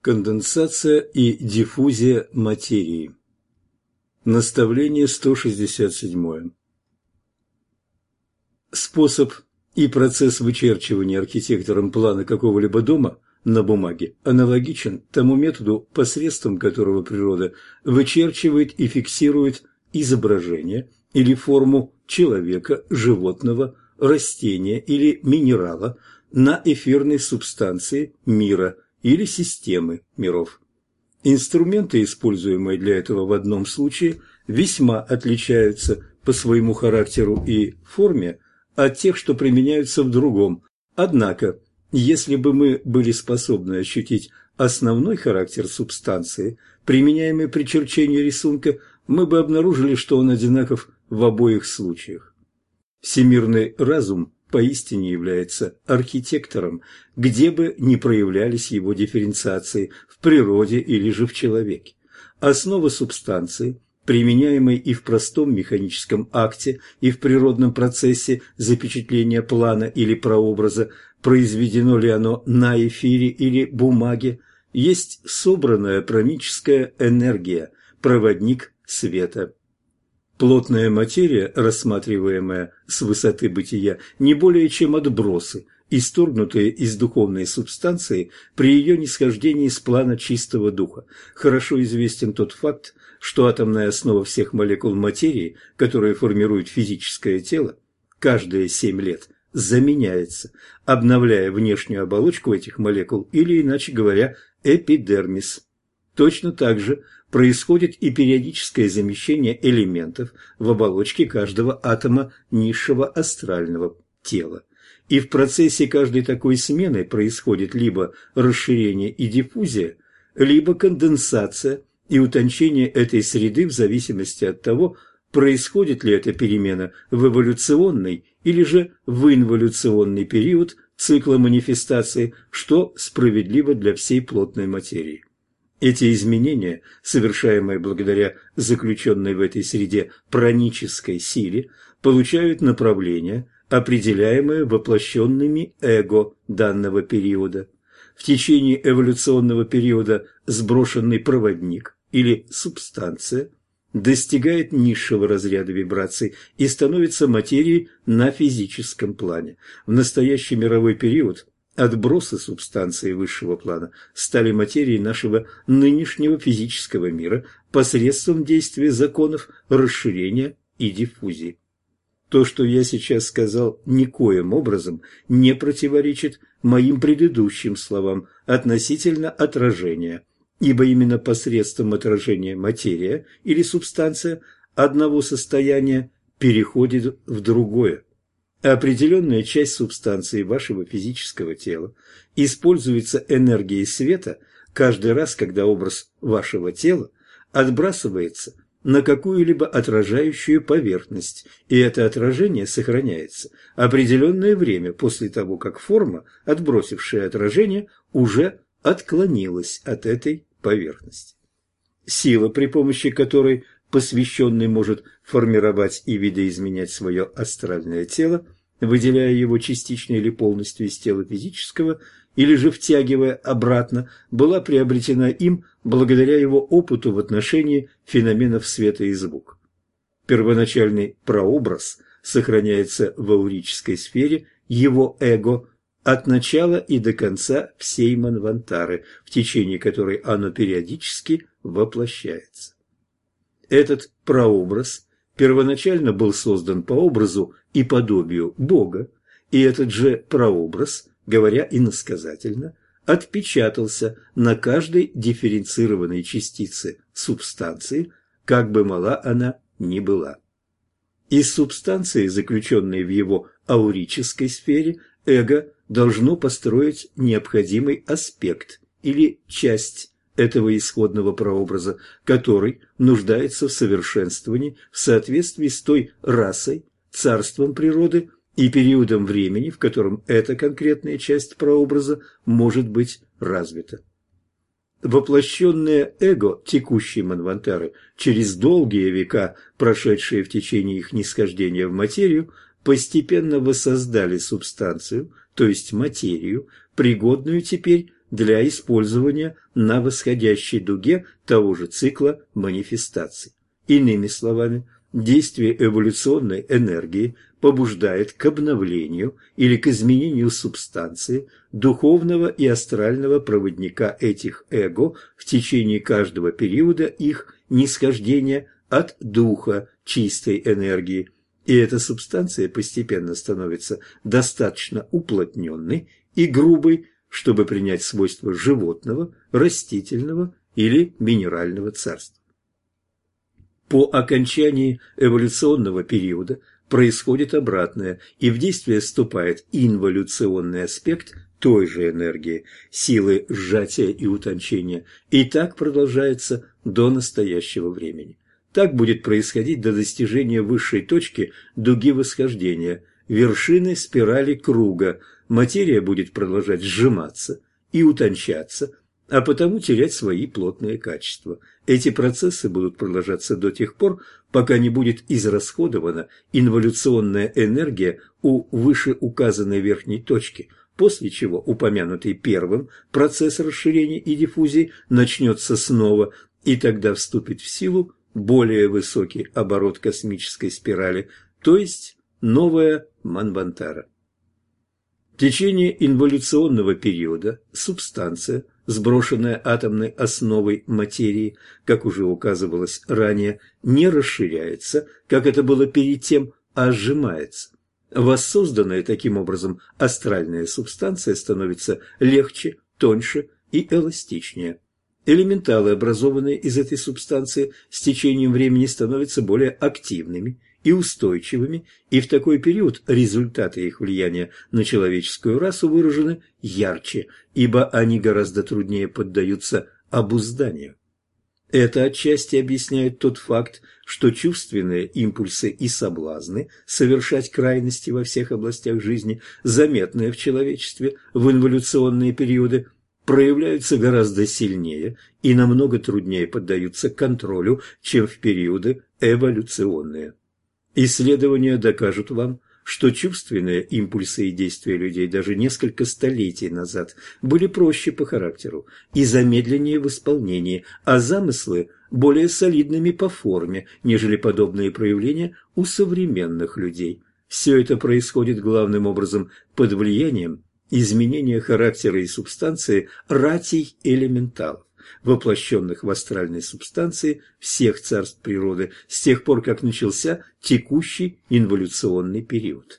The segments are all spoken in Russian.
Конденсация и диффузия материи. Наставление 167. Способ и процесс вычерчивания архитектором плана какого-либо дома на бумаге аналогичен тому методу, посредством которого природа вычерчивает и фиксирует изображение или форму человека, животного, растения или минерала на эфирной субстанции мира или системы миров. Инструменты, используемые для этого в одном случае, весьма отличаются по своему характеру и форме от тех, что применяются в другом. Однако, если бы мы были способны ощутить основной характер субстанции, применяемой при черчении рисунка, мы бы обнаружили, что он одинаков в обоих случаях. Всемирный разум поистине является архитектором, где бы ни проявлялись его дифференциации в природе или же в человеке. Основа субстанции, применяемой и в простом механическом акте, и в природном процессе запечатления плана или прообраза, произведено ли оно на эфире или бумаге, есть собранная праническая энергия, проводник света. Плотная материя, рассматриваемая с высоты бытия, не более чем отбросы, исторгнутые из духовной субстанции при ее нисхождении с плана чистого духа. Хорошо известен тот факт, что атомная основа всех молекул материи, которые формируют физическое тело, каждые 7 лет заменяется, обновляя внешнюю оболочку этих молекул или, иначе говоря, эпидермис. Точно так же происходит и периодическое замещение элементов в оболочке каждого атома низшего астрального тела. И в процессе каждой такой смены происходит либо расширение и диффузия, либо конденсация и утончение этой среды в зависимости от того, происходит ли эта перемена в эволюционный или же в инволюционный период цикла манифестации, что справедливо для всей плотной материи. Эти изменения, совершаемые благодаря заключенной в этой среде пранической силе, получают направление, определяемое воплощенными эго данного периода. В течение эволюционного периода сброшенный проводник или субстанция достигает низшего разряда вибраций и становится материей на физическом плане. В настоящий мировой период отбросы субстанции высшего плана стали материей нашего нынешнего физического мира посредством действия законов расширения и диффузии. То, что я сейчас сказал, никоим образом не противоречит моим предыдущим словам относительно отражения, ибо именно посредством отражения материя или субстанция одного состояния переходит в другое. Определенная часть субстанции вашего физического тела используется энергией света каждый раз, когда образ вашего тела отбрасывается на какую-либо отражающую поверхность, и это отражение сохраняется определенное время после того, как форма, отбросившая отражение, уже отклонилась от этой поверхности. Сила, при помощи которой посвященный может формировать и видоизменять свое астральное тело, выделяя его частично или полностью из тела физического, или же втягивая обратно, была приобретена им благодаря его опыту в отношении феноменов света и звука. Первоначальный прообраз сохраняется в аурической сфере его эго от начала и до конца всей манвантары, в течение которой оно периодически воплощается. Этот прообраз первоначально был создан по образу и подобию Бога, и этот же прообраз, говоря иносказательно, отпечатался на каждой дифференцированной частице субстанции, как бы мала она ни была. Из субстанции, заключенной в его аурической сфере, эго должно построить необходимый аспект или часть этого исходного прообраза, который нуждается в совершенствовании в соответствии с той расой, царством природы и периодом времени, в котором эта конкретная часть прообраза может быть развита. Воплощенное эго текущей манвантары, через долгие века, прошедшие в течение их нисхождения в материю, постепенно воссоздали субстанцию, то есть материю, пригодную теперь для использования на восходящей дуге того же цикла манифестаций. Иными словами, действие эволюционной энергии побуждает к обновлению или к изменению субстанции духовного и астрального проводника этих эго в течение каждого периода их нисхождения от духа чистой энергии, и эта субстанция постепенно становится достаточно уплотненной и грубой, чтобы принять свойства животного, растительного или минерального царства. По окончании эволюционного периода происходит обратное, и в действие вступает инволюционный аспект той же энергии, силы сжатия и утончения, и так продолжается до настоящего времени. Так будет происходить до достижения высшей точки дуги восхождения, вершины спирали круга. Материя будет продолжать сжиматься и утончаться, а потому терять свои плотные качества. Эти процессы будут продолжаться до тех пор, пока не будет израсходована инволюционная энергия у вышеуказанной верхней точки, после чего упомянутый первым процесс расширения и диффузии начнется снова, и тогда вступит в силу более высокий оборот космической спирали, то есть новая Манвантара. В течение инволюционного периода субстанция, сброшенная атомной основой материи, как уже указывалось ранее, не расширяется, как это было перед тем, а сжимается. Воссозданная таким образом астральная субстанция становится легче, тоньше и эластичнее. Элементалы, образованные из этой субстанции, с течением времени становятся более активными и устойчивыми, и в такой период результаты их влияния на человеческую расу выражены ярче, ибо они гораздо труднее поддаются обузданию. Это отчасти объясняет тот факт, что чувственные импульсы и соблазны совершать крайности во всех областях жизни, заметные в человечестве в инволюционные периоды, проявляются гораздо сильнее и намного труднее поддаются контролю, чем в периоды эволюционные. Исследования докажут вам, что чувственные импульсы и действия людей даже несколько столетий назад были проще по характеру и замедленнее в исполнении, а замыслы более солидными по форме, нежели подобные проявления у современных людей. Все это происходит главным образом под влиянием изменения характера и субстанции ратий элементалов, воплощенных в астральной субстанции всех царств природы с тех пор, как начался текущий инволюционный период.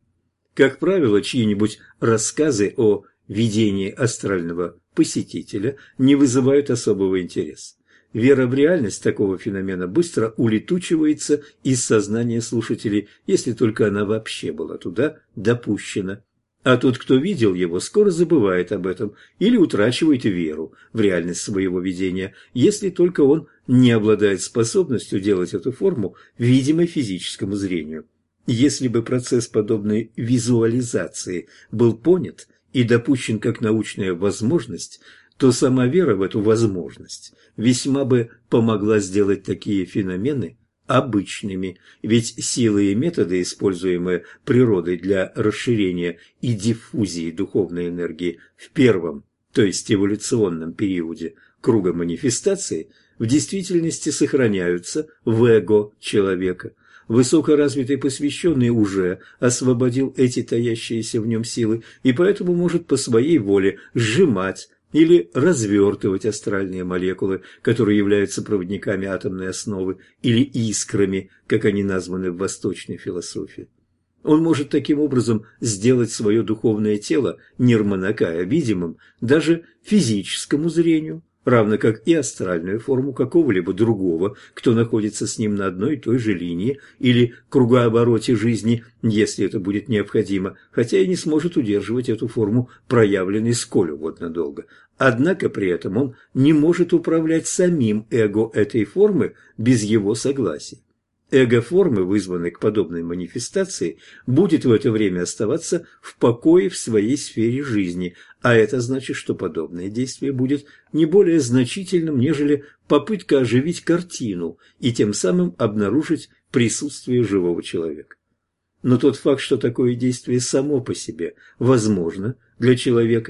Как правило, чьи-нибудь рассказы о видении астрального посетителя не вызывают особого интереса. Вера в реальность такого феномена быстро улетучивается из сознания слушателей, если только она вообще была туда допущена. А тот, кто видел его, скоро забывает об этом или утрачивает веру в реальность своего видения, если только он не обладает способностью делать эту форму видимой физическому зрению. Если бы процесс подобной визуализации был понят и допущен как научная возможность, то сама вера в эту возможность весьма бы помогла сделать такие феномены обычными, ведь силы и методы, используемые природой для расширения и диффузии духовной энергии в первом, то есть эволюционном периоде круга манифестации, в действительности сохраняются в эго человека. Высокоразвитый посвященный уже освободил эти таящиеся в нем силы и поэтому может по своей воле сжимать или развертывать астральные молекулы, которые являются проводниками атомной основы, или искрами, как они названы в восточной философии. Он может таким образом сделать свое духовное тело нирманакая видимым даже физическому зрению, равно как и астральную форму какого-либо другого, кто находится с ним на одной и той же линии или кругообороте жизни, если это будет необходимо, хотя и не сможет удерживать эту форму, проявленной сколь угодно долго. Однако при этом он не может управлять самим эго этой формы без его согласия. Эго формы, вызванной к подобной манифестации, будет в это время оставаться в покое в своей сфере жизни, а это значит, что подобное действие будет не более значительным, нежели попытка оживить картину и тем самым обнаружить присутствие живого человека. Но тот факт, что такое действие само по себе возможно для человека,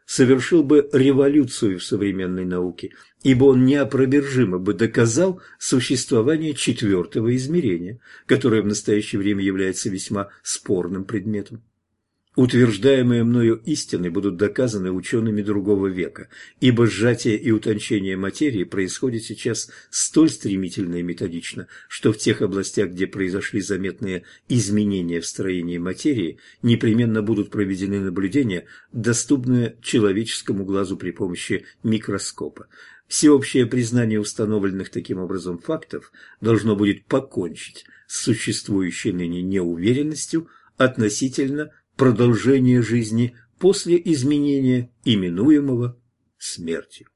совершил бы революцию в современной науке, ибо он неопровержимо бы доказал существование четвертого измерения, которое в настоящее время является весьма спорным предметом. Утверждаемые мною истины будут доказаны учеными другого века, ибо сжатие и утончение материи происходит сейчас столь стремительно и методично, что в тех областях, где произошли заметные изменения в строении материи, непременно будут проведены наблюдения, доступные человеческому глазу при помощи микроскопа. Всеобщее признание установленных таким образом фактов должно будет покончить с существующей ныне неуверенностью относительно продолжение жизни после изменения, именуемого смертью.